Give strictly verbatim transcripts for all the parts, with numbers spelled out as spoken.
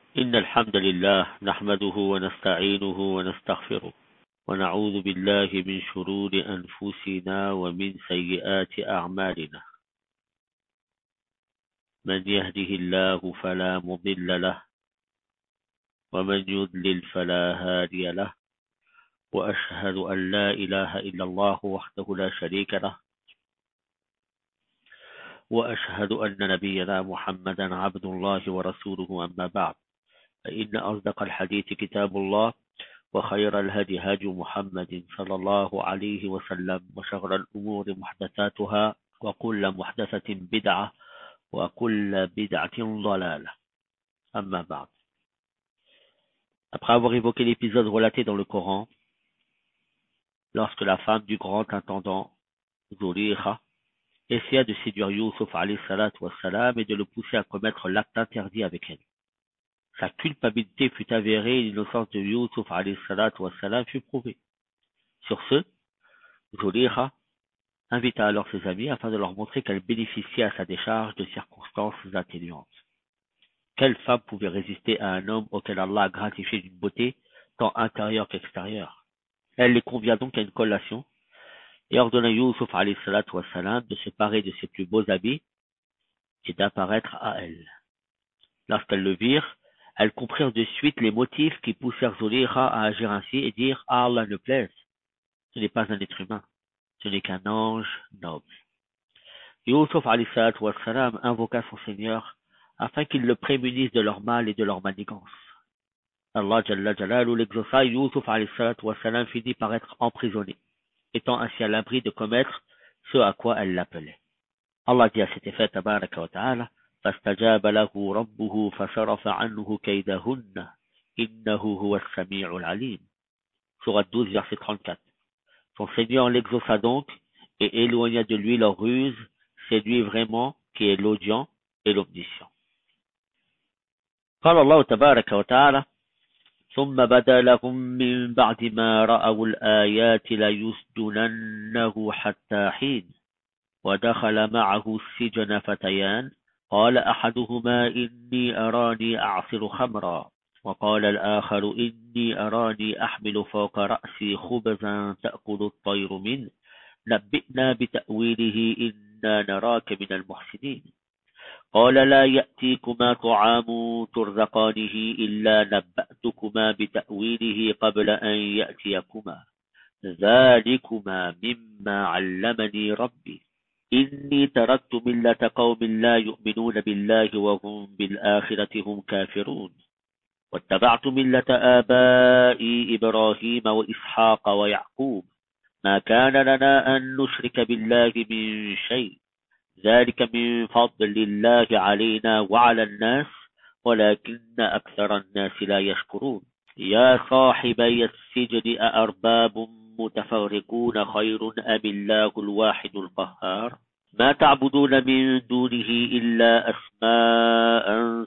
إن الحمد لله نحمده ونستعينه ونستغفره ونعوذ بالله من شرور أنفسنا ومن سيئات أعمالنا. من يهده الله فلا مضل له ومن يضلل فلا هادي له، وأشهد أن لا إله إلا الله وحده لا شريك له، وأشهد أن نبينا محمدا عبد الله ورسوله. أما بعد، فإن أصدق الحديث كتاب الله، وخير الهدي هدي محمد صلى الله عليه وسلم، وشر الأمور محدثاتها، وكل محدثة بدعة، وكل بدعة ضلالة. أما بعد. Après avoir évoqué l'épisode relaté dans le Coran, lorsque la femme du grand intendant, Zulikha, essaya de séduire Youssouf alayhi salatu wassalam et de le pousser à commettre l'acte interdit avec elle. Sa culpabilité fut avérée et l'innocence de Youssouf alayhi salatu wassalam fut prouvée. Sur ce, Zulikha invita alors ses amis afin de leur montrer qu'elle bénéficiait à sa décharge de circonstances atténuantes. Quelle femme pouvait résister à un homme auquel Allah a gratifié d'une beauté tant intérieure qu'extérieure? Elle les convia donc à une collation et ordonna à Youssouf alayhi salatu wassalam de se parer de ses plus beaux habits et d'apparaître à elle. Lorsqu'elles le virent, elles comprirent de suite les motifs qui poussèrent Zulikha à agir ainsi et dire: ah, Allah ne plaise, ce n'est pas un être humain, ce n'est qu'un ange noble. Youssouf alayhi salatu wassalam invoqua son Seigneur afin qu'il le prémunisse de leur mal et de leur manigance. Allah Jalla Jalalu l'exauça et Youssouf alayhi salatu wassalam finit par être emprisonné, étant ainsi à l'abri de commettre ce à quoi elle l'appelait. Allah dit à cet effet, tabaraka wa ta'ala: فَاسْتَجَابَ لَهُ رَبُّهُ فَصَرَفَ عَنْهُ كَيْدَهُنَّ إِنَّهُ هُوَ السَّمِيعُ الْعَلِيمُ. Sourate douze, verset trente-quatre. Son Seigneur l'exauça donc et éloigna de lui leur ruse, c'est lui vraiment qui est l'audient et l'omniscient. قال الله تبارك وتعالى: ثم بدا لهم من بعد ما رأوا الآيات ليسجننه حتى حين ودخل معه السجن فتيان قال أحدهما إني أراني أعصر خمرا وقال الآخر إني أراني أحمل فوق رأسي خبزا تأكل الطير منه نبئنا بتأويله إنا نراك من المحسنين قال لا يأتيكما طعام ترزقانه إلا نبأتكما بتأويله قبل أن يأتيكما ذلكما مما علمني ربي إني تركت ملة قوم لا يؤمنون بالله وهم بالآخرة هم كافرون واتبعت ملة آبائي إبراهيم وإسحاق ويعقوب ما كان لنا أن نشرك بالله من شيء ذلك من فضل الله علينا وعلى الناس ولكن أكثر الناس لا يشكرون يا صاحبي السجن أأرباب متفرقون خير أم الله الواحد القهار ما تعبدون من دونه إلا أسماء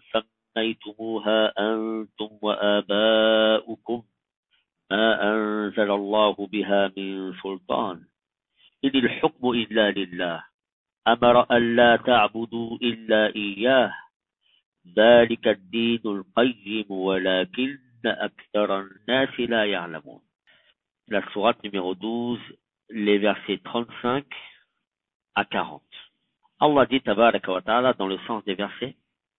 سميتموها أنتم وآباؤكم ما أنزل الله بها من سلطان إن الحكم إلا لله أمر أن لا تعبدوا إلا إياه ذلك الدين القيم ولكن أكثر الناس لا يعلمون. La sourate numéro douze, les versets trente-cinq à quarante. Allah dit tabaraka wa ta'ala dans le sens des versets: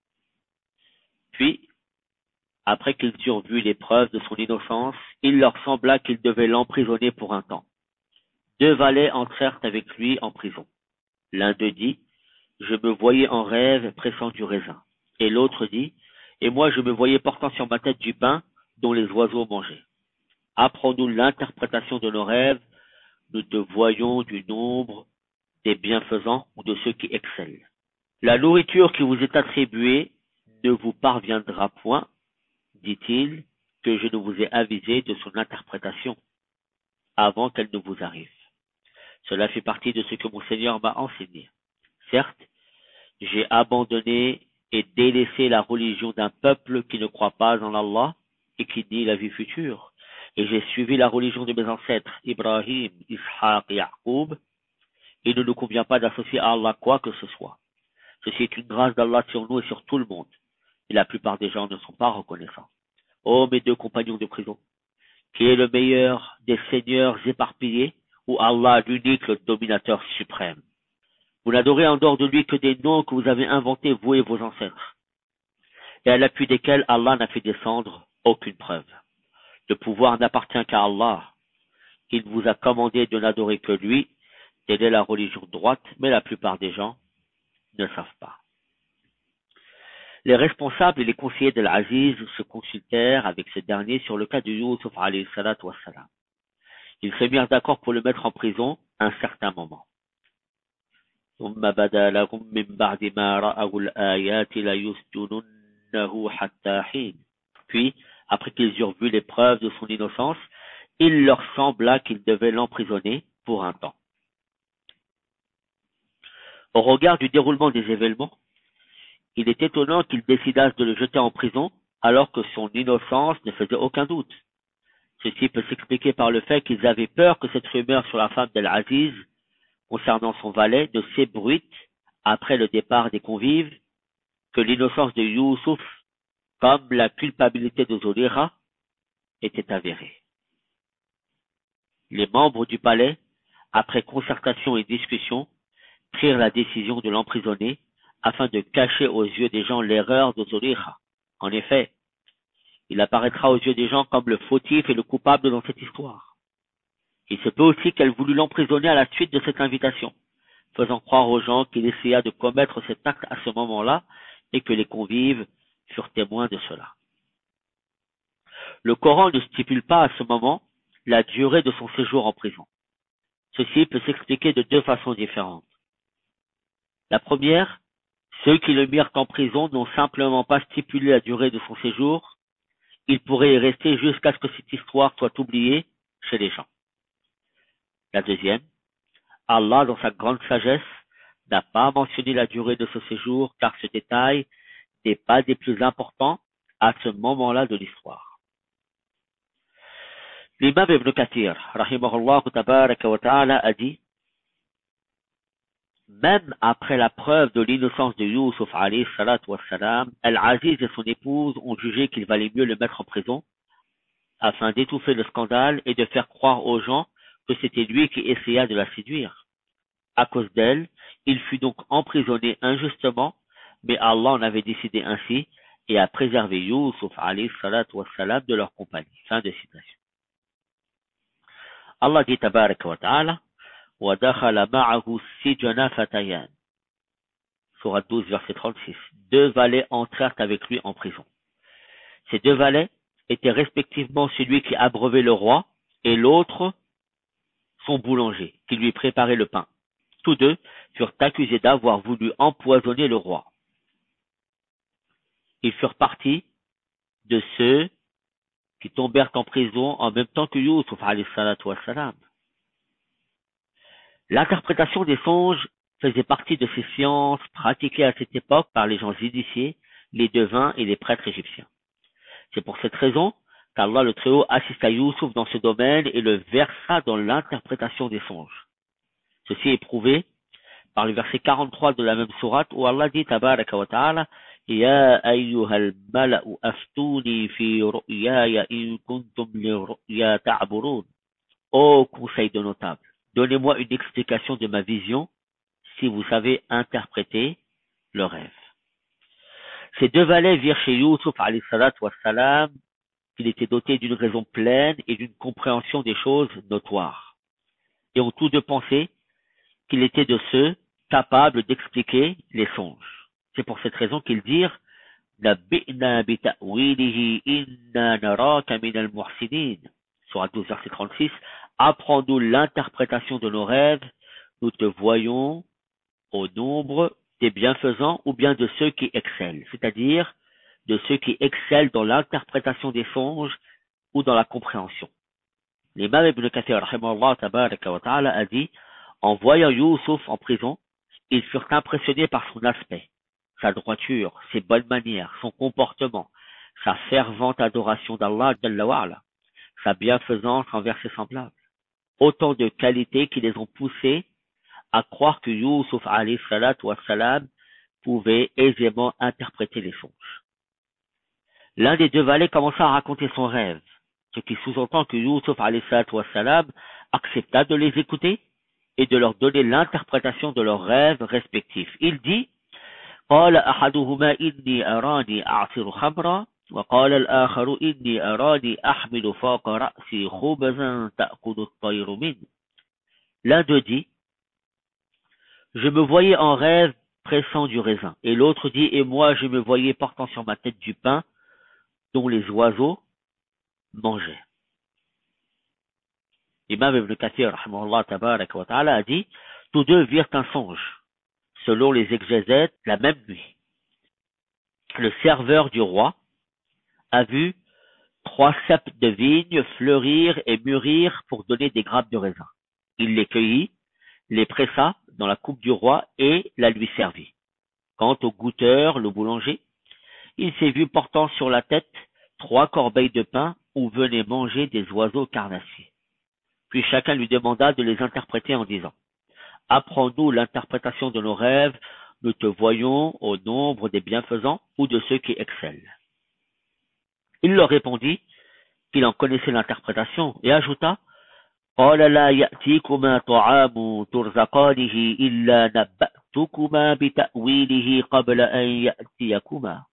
puis, après qu'ils eurent vu les preuves de son innocence, il leur sembla qu'ils devaient l'emprisonner pour un temps. Deux valets entrèrent avec lui en prison. L'un d'eux dit: je me voyais en rêve pressant du raisin. Et l'autre dit: et moi je me voyais portant sur ma tête du pain dont les oiseaux mangeaient. Apprends-nous l'interprétation de nos rêves, nous te voyons du nombre des bienfaisants ou de ceux qui excellent. La nourriture qui vous est attribuée ne vous parviendra point, dit-il, que je ne vous ai avisé de son interprétation avant qu'elle ne vous arrive. Cela fait partie de ce que mon Seigneur m'a enseigné. Certes, j'ai abandonné et délaissé la religion d'un peuple qui ne croit pas en Allah et qui nie la vie future. Et j'ai suivi la religion de mes ancêtres, Ibrahim, Ishaq et Yaqub. Il ne nous convient pas d'associer à Allah quoi que ce soit. Ceci est une grâce d'Allah sur nous et sur tout le monde. et la plupart des gens ne sont pas reconnaissants. Ô mes deux compagnons de prison, qui est le meilleur des seigneurs éparpillés, ou Allah l'unique, le dominateur suprême? Vous n'adorez en dehors de lui que des noms que vous avez inventés, vous et vos ancêtres, et à l'appui desquels Allah n'a fait descendre aucune preuve. Le pouvoir n'appartient qu'à Allah. Il vous a commandé de n'adorer que lui. Telle est la religion droite, mais la plupart des gens ne savent pas. Les responsables et les conseillers de l'Aziz se consultèrent avec ce dernier sur le cas de Youssouf alayhi salatu wassalam. Ils se mirent d'accord pour le mettre en prison un certain moment. Puis, après qu'ils eurent vu les preuves de son innocence, il leur sembla qu'ils devaient l'emprisonner pour un temps. Au regard du déroulement des événements, il est étonnant qu'ils décidassent de le jeter en prison alors que son innocence ne faisait aucun doute. Ceci peut s'expliquer par le fait qu'ils avaient peur que cette rumeur sur la femme d'Al-Aziz concernant son valet ne s'ébruite après le départ des convives, que l'innocence de Youssouf, comme la culpabilité de Zoléra, était avérée. Les membres du palais, après concertation et discussion, prirent la décision de l'emprisonner afin de cacher aux yeux des gens l'erreur de Zoléra. En effet, il apparaîtra aux yeux des gens comme le fautif et le coupable dans cette histoire. Il se peut aussi qu'elle voulut l'emprisonner à la suite de cette invitation, faisant croire aux gens qu'il essaya de commettre cet acte à ce moment-là et que les convives furent témoins de cela. Le Coran ne stipule pas à ce moment la durée de son séjour en prison. Ceci peut s'expliquer de deux façons différentes. La première, ceux qui le mirent en prison n'ont simplement pas stipulé la durée de son séjour. Il pourrait y rester jusqu'à ce que cette histoire soit oubliée chez les gens. La deuxième, Allah, dans sa grande sagesse, n'a pas mentionné la durée de ce séjour car ce détail n'est pas des plus importants à ce moment-là de l'histoire. L'imam Ibn Kathir, rahimahullah tabaraka wa ta'ala, a dit: même après la preuve de l'innocence de Youssouf alayhi salatu wassalam, Al-Aziz et son épouse ont jugé qu'il valait mieux le mettre en prison afin d'étouffer le scandale et de faire croire aux gens que c'était lui qui essaya de la séduire. À cause d'elle, il fut donc emprisonné injustement, mais Allah en avait décidé ainsi et a préservé Youssouf alayhi salatu wassalam de leur compagnie. Fin de citation. Allah dit tabaraka wa ta'ala: وَدَخَلَ مَعَهُ السِّجْنَ فَتَيَانِ. Sourate douze, verset trente-six. Deux valets entrèrent avec lui en prison. Ces deux valets étaient respectivement celui qui abreuvait le roi et l'autre son boulanger, qui lui préparait le pain. Tous deux furent accusés d'avoir voulu empoisonner le roi. Ils furent partis de ceux qui tombèrent en prison en même temps que Youssouf alayhi salatu wassalam. L'interprétation des songes faisait partie de ces sciences pratiquées à cette époque par les gens initiés, les devins et les prêtres égyptiens. C'est pour cette raison qu'Allah le Très-Haut assista Youssouf dans ce domaine et le versa dans l'interprétation des songes. Ceci est prouvé par le verset quarante-trois de la même sourate où Allah dit tabaraka wa ta'ala: Ya ayyuhal mala'u aftuni fi ru'yaya in kuntum li ru'ya ta'burun. Ô conseil de notables, donnez-moi une explication de ma vision si vous savez interpréter le rêve. Ces deux valets virent chez Youssouf alayhi salatu wassalam qu'il était doté d'une raison pleine et d'une compréhension des choses notoires, et ont tous deux pensé qu'il était de ceux capables d'expliquer les songes. C'est pour cette raison qu'ils dirent: Nabbi'na bi ta'wilihi inna naraka min al-muhsinin. Sourate douze, verset trente-six. Apprends-nous l'interprétation de nos rêves, nous te voyons au nombre des bienfaisants ou bien de ceux qui excellent, c'est-à-dire de ceux qui excellent dans l'interprétation des songes ou dans la compréhension. L'imam Ibn Kathir rahimahullah tabaraka wa ta'ala a dit: en voyant Youssouf en prison, ils furent impressionnés par son aspect, sa droiture, ses bonnes manières, son comportement, sa fervente adoration d'Allah Jalla wa Ala, sa bienfaisance envers ses semblables. Autant de qualités qui les ont poussés à croire que Youssouf alayhi salatu wassalam pouvait aisément interpréter les songes. L'un des deux valets commença à raconter son rêve, ce qui sous-entend que Youssouf alayhi salatu wassalam accepta de les écouter et de leur donner l'interprétation de leurs rêves respectifs. Il dit, قال أحدهما إني أراني أعصر خمرا وقال الآخر إني أراني أحمل فوق رأسي خبزا تأكل الطير منه. L'un d'eux dit, je me voyais en rêve pressant du raisin. Et l'autre dit, et moi je me voyais portant sur ma tête du pain dont les oiseaux mangeaient. L'imam Ibn Kathir, rahimahullah tabarak wa ta'ala, a dit, tous deux virent un songe, selon les exégètes, la même nuit. Le serveur du roi a vu trois ceps de vigne fleurir et mûrir pour donner des grappes de raisin. Il les cueillit, les pressa dans la coupe du roi et la lui servit. Quant au goûteur, le boulanger, il s'est vu portant sur la tête trois corbeilles de pain où venaient manger des oiseaux carnassiers. Puis chacun lui demanda de les interpréter en disant, « Apprends-nous l'interprétation de nos rêves, nous te voyons au nombre des bienfaisants ou de ceux qui excellent. » Il leur répondit qu'il en connaissait l'interprétation et ajouta, قال لا يأتيكما طعام ترزقانه إلا نبأتكما بتأويله قبل أن يأتيكما.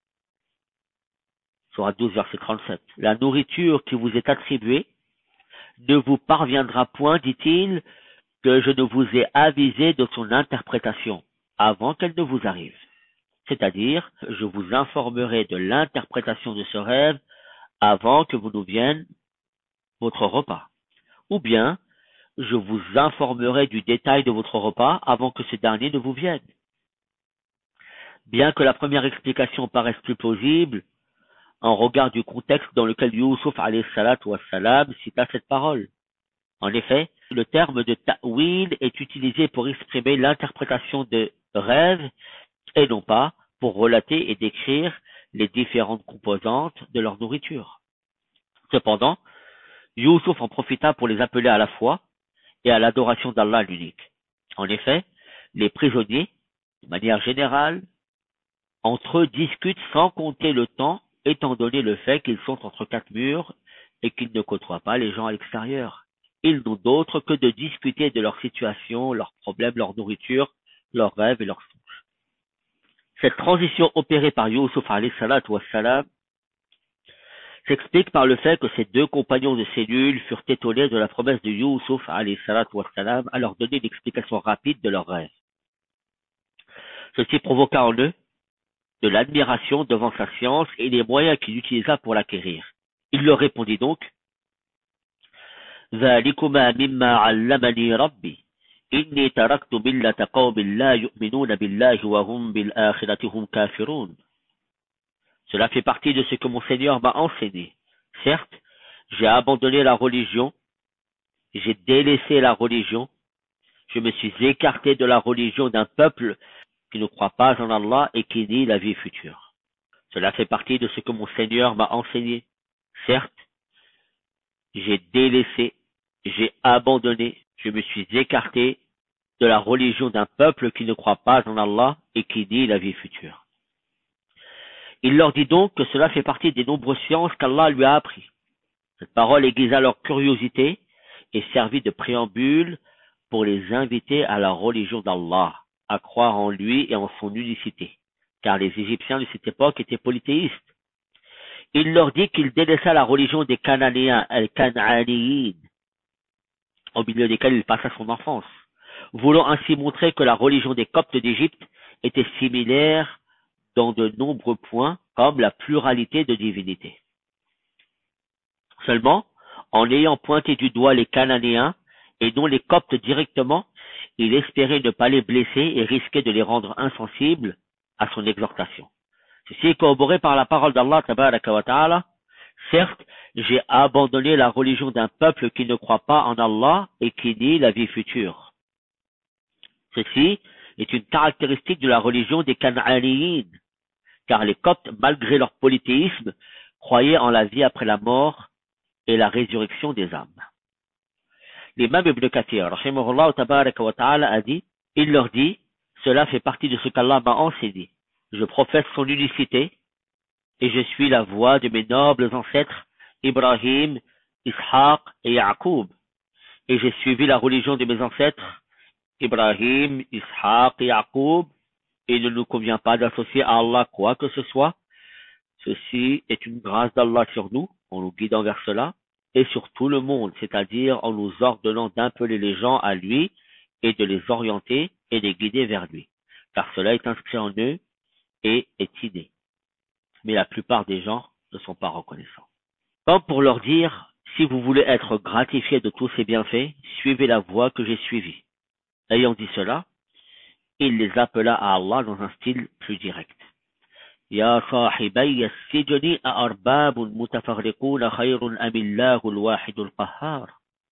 Sourate douze, verset trente-sept. La nourriture qui vous est attribuée ne vous parviendra point, dit-il, que je ne vous ai avisé de son interprétation avant qu'elle ne vous arrive. C'est-à-dire, je vous informerai de l'interprétation de ce rêve avant que vous nous vienne votre repas. Ou bien, je vous informerai du détail de votre repas avant que ce dernier ne vous vienne. Bien que la première explication paraisse plus plausible, en regard du contexte dans lequel Youssouf alayhi salatu wassalam cita cette parole. En effet, le terme de ta'wil est utilisé pour exprimer l'interprétation de rêves et non pas pour relater et décrire les différentes composantes de leur nourriture. Cependant, Youssouf en profita pour les appeler à la foi et à l'adoration d'Allah l'unique. En effet, les prisonniers, de manière générale, entre eux discutent sans compter le temps, étant donné le fait qu'ils sont entre quatre murs et qu'ils ne côtoient pas les gens à l'extérieur. Ils n'ont d'autre que de discuter de leur situation, leurs problèmes, leur nourriture, leurs rêves et leurs songes. Cette transition opérée par Youssouf alayhi salatu wassalam s'explique par le fait que ces deux compagnons de cellule furent étonnés de la promesse de Youssouf alayhi salatu wassalam à leur donner l'explication rapide de leurs rêves. Ceci provoqua en eux de l'admiration devant sa science et les moyens qu'il utilisa pour l'acquérir. Il leur répondit donc, ذلكما مما علمني ربي إني تركت ملة قوم لا يؤمنون بالله وهم بالآخرة هم كافرون. Cela fait partie de ce que mon Seigneur m'a enseigné. Certes, j'ai abandonné la religion, j'ai délaissé la religion, je me suis écarté de la religion d'un peuple qui ne croit pas en Allah et qui nie la vie future. Cela fait partie de ce que mon Seigneur m'a enseigné. Certes, j'ai délaissé, j'ai abandonné, je me suis écarté de la religion d'un peuple qui ne croit pas en Allah et qui nie la vie future. Il leur dit donc que cela fait partie des nombreuses sciences qu'Allah lui a appris. Cette parole aiguisa leur curiosité et servit de préambule pour les inviter à la religion d'Allah, à croire en lui et en son unicité, car les Égyptiens de cette époque étaient polythéistes. Il leur dit qu'il délaissa la religion des Cananéens, al-Kan'aniyin, au milieu desquels il passa son enfance, voulant ainsi montrer que la religion des Coptes d'Égypte était similaire dans de nombreux points, comme la pluralité de divinités. Seulement, en ayant pointé du doigt les Cananéens, et non les Coptes directement, il espérait ne pas les blesser et risquer de les rendre insensibles à son exhortation. Ceci est corroboré par la parole d'Allah tabaraka wa ta'ala. Certes, j'ai abandonné la religion d'un peuple qui ne croit pas en Allah et qui nie la vie future. Ceci est une caractéristique de la religion des Can'aniyin, car les Coptes, malgré leur polythéisme, croyaient en la vie après la mort et la résurrection des âmes. L'imam Ibn Kathir, rahimahullah tabaraka wa ta'ala, a dit, il leur dit, cela fait partie de ce qu'Allah m'a enseigné. Je professe son unicité, et je suis la voie de mes nobles ancêtres, Ibrahim, Ishaq et Yaqub. Et j'ai suivi la religion de mes ancêtres, Ibrahim, Ishaq et Yaqub, et il ne nous convient pas d'associer à Allah quoi que ce soit. Ceci est une grâce d'Allah sur nous, en nous guidant vers cela, et sur tout le monde, c'est-à-dire en nous ordonnant d'impeler les gens à lui et de les orienter et les guider vers lui, car cela est inscrit en eux et est inné. Mais la plupart des gens ne sont pas reconnaissants. Comme pour leur dire, si vous voulez être gratifié de tous ces bienfaits, suivez la voie que j'ai suivie. Ayant dit cela, il les appela à Allah dans un style plus direct. يا صاحبي السجن أأرباب متفرقون خير أم الله الواحد القهار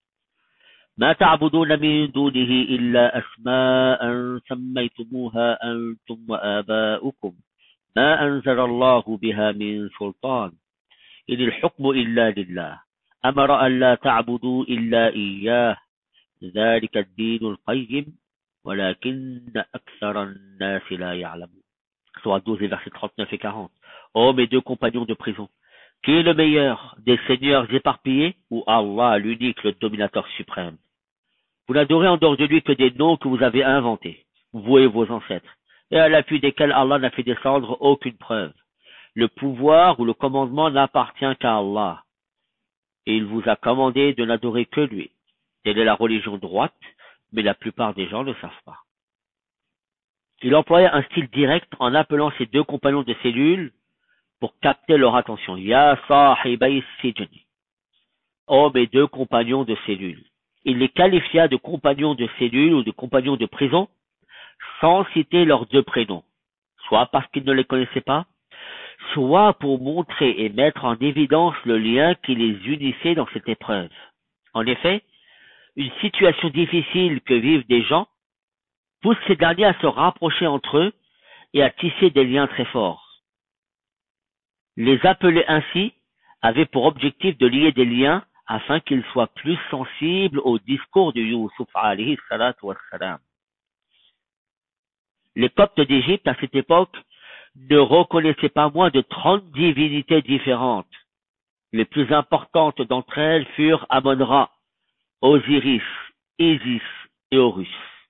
ما تعبدون من دونه إلا أسماء سميتموها أنتم وآباؤكم ما أنزل الله بها من سلطان إن الحكم إلا لله أمر أن لا تعبدوا إلا إياه ذلك الدين القيم ولكن أكثر الناس لا يعلمون. Sourate douze et versets trente-neuf et quarante. Ô mes deux compagnons de prison, qui est le meilleur des seigneurs éparpillés ou Allah, l'unique, le dominateur suprême? Vous n'adorez en dehors de lui que des noms que vous avez inventés, vous et vos ancêtres, et à l'appui desquels Allah n'a fait descendre aucune preuve. Le pouvoir ou le commandement n'appartient qu'à Allah, et il vous a commandé de n'adorer que lui. Telle est la religion droite, mais la plupart des gens ne savent pas. Il employait un style direct en appelant ses deux compagnons de cellule pour capter leur attention. Ya sahibay sijni. Oh, mes deux compagnons de cellule. Il les qualifia de compagnons de cellule ou de compagnons de prison sans citer leurs deux prénoms, soit parce qu'ils ne les connaissaient pas, soit pour montrer et mettre en évidence le lien qui les unissait dans cette épreuve. En effet, une situation difficile que vivent des gens pousse ces derniers à se rapprocher entre eux et à tisser des liens très forts. Les appeler ainsi avait pour objectif de lier des liens afin qu'ils soient plus sensibles au discours de Youssouf alayhi salatu wassalam. Les Coptes d'Égypte à cette époque ne reconnaissaient pas moins de trente divinités différentes. Les plus importantes d'entre elles furent Amon-Ra, Osiris, Isis et Horus.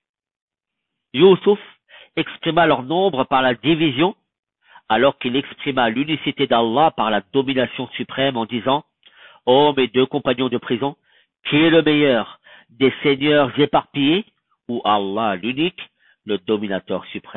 Youssouf exprima leur nombre par la division, alors qu'il exprima l'unicité d'Allah par la domination suprême en disant « Ô mes deux compagnons de prison, qui est le meilleur des seigneurs éparpillés ou Allah l'unique, le dominateur suprême ?»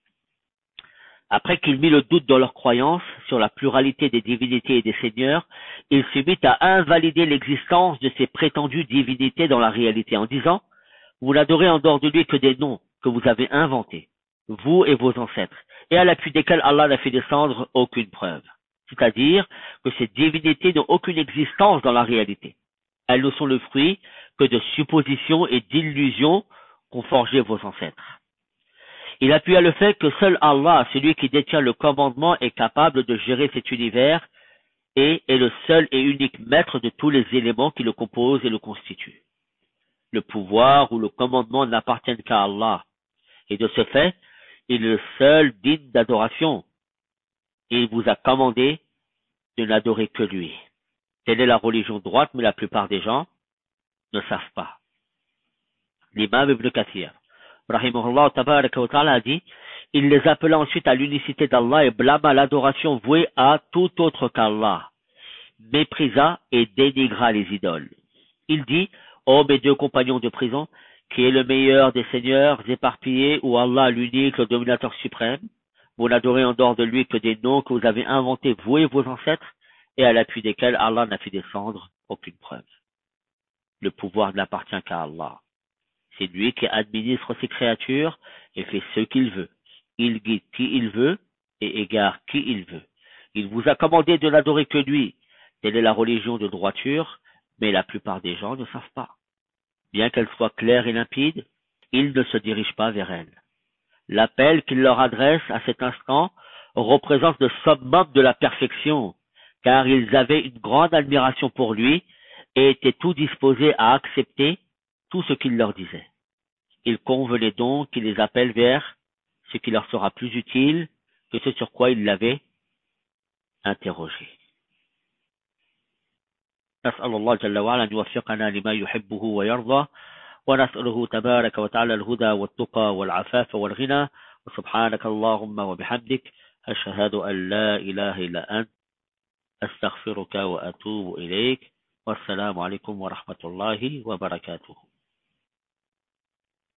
Après qu'il mit le doute dans leur croyance sur la pluralité des divinités et des seigneurs, il se mit à invalider l'existence de ces prétendues divinités dans la réalité en disant « Vous n'adorez en dehors de lui que des noms que vous avez inventés, vous et vos ancêtres, et à l'appui desquels Allah n'a fait descendre aucune preuve. » C'est-à-dire que ces divinités n'ont aucune existence dans la réalité. Elles ne sont le fruit que de suppositions et d'illusions qu'ont forgé vos ancêtres. Il appuya le fait que seul Allah, celui qui détient le commandement, est capable de gérer cet univers et est le seul et unique maître de tous les éléments qui le composent et le constituent. Le pouvoir ou le commandement n'appartiennent qu'à Allah. Et de ce fait, il est le seul digne d'adoration. Et il vous a commandé de n'adorer que lui. Telle est la religion droite, mais la plupart des gens ne savent pas. L'imam Ibn Kathir, rahimahullah tabaraka wa ta'ala, a dit, il les appela ensuite à l'unicité d'Allah et blâma l'adoration vouée à tout autre qu'Allah, méprisa et dénigra les idoles. Il dit, ô mes deux compagnons de prison, qui est le meilleur des seigneurs éparpillés ou Allah l'unique, le dominateur suprême, vous n'adorez en dehors de lui que des noms que vous avez inventés vous et vos ancêtres et à l'appui desquels Allah n'a fait descendre aucune preuve. Le pouvoir n'appartient qu'à Allah. C'est lui qui administre ses créatures et fait ce qu'il veut. Il guide qui il veut et égare qui il veut. Il vous a commandé de n'adorer que lui. Telle est la religion de droiture, mais la plupart des gens ne savent pas. Bien qu'elle soit claire et limpide, ils ne se dirigent pas vers elle. L'appel qu'il leur adresse à cet instant représente le summum de la perfection, car ils avaient une grande admiration pour lui et étaient tout disposés à accepter tout ce qu'il leur disait. Il convenait donc qu'il les appelle vers ce qui leur sera plus utile que ce sur quoi ils l'avaient interrogé. نسأل الله جل وعلا أن يوفقنا لما يحبه ويرضى، ونسأله تبارك وتعالى الهدى والتقى والعفاف والغنى. وسبحانك اللهم وبحمدك أشهد أن لا إله إلا أنت أستغفرك وأتوب إليك. والسلام عليكم ورحمة الله وبركاته.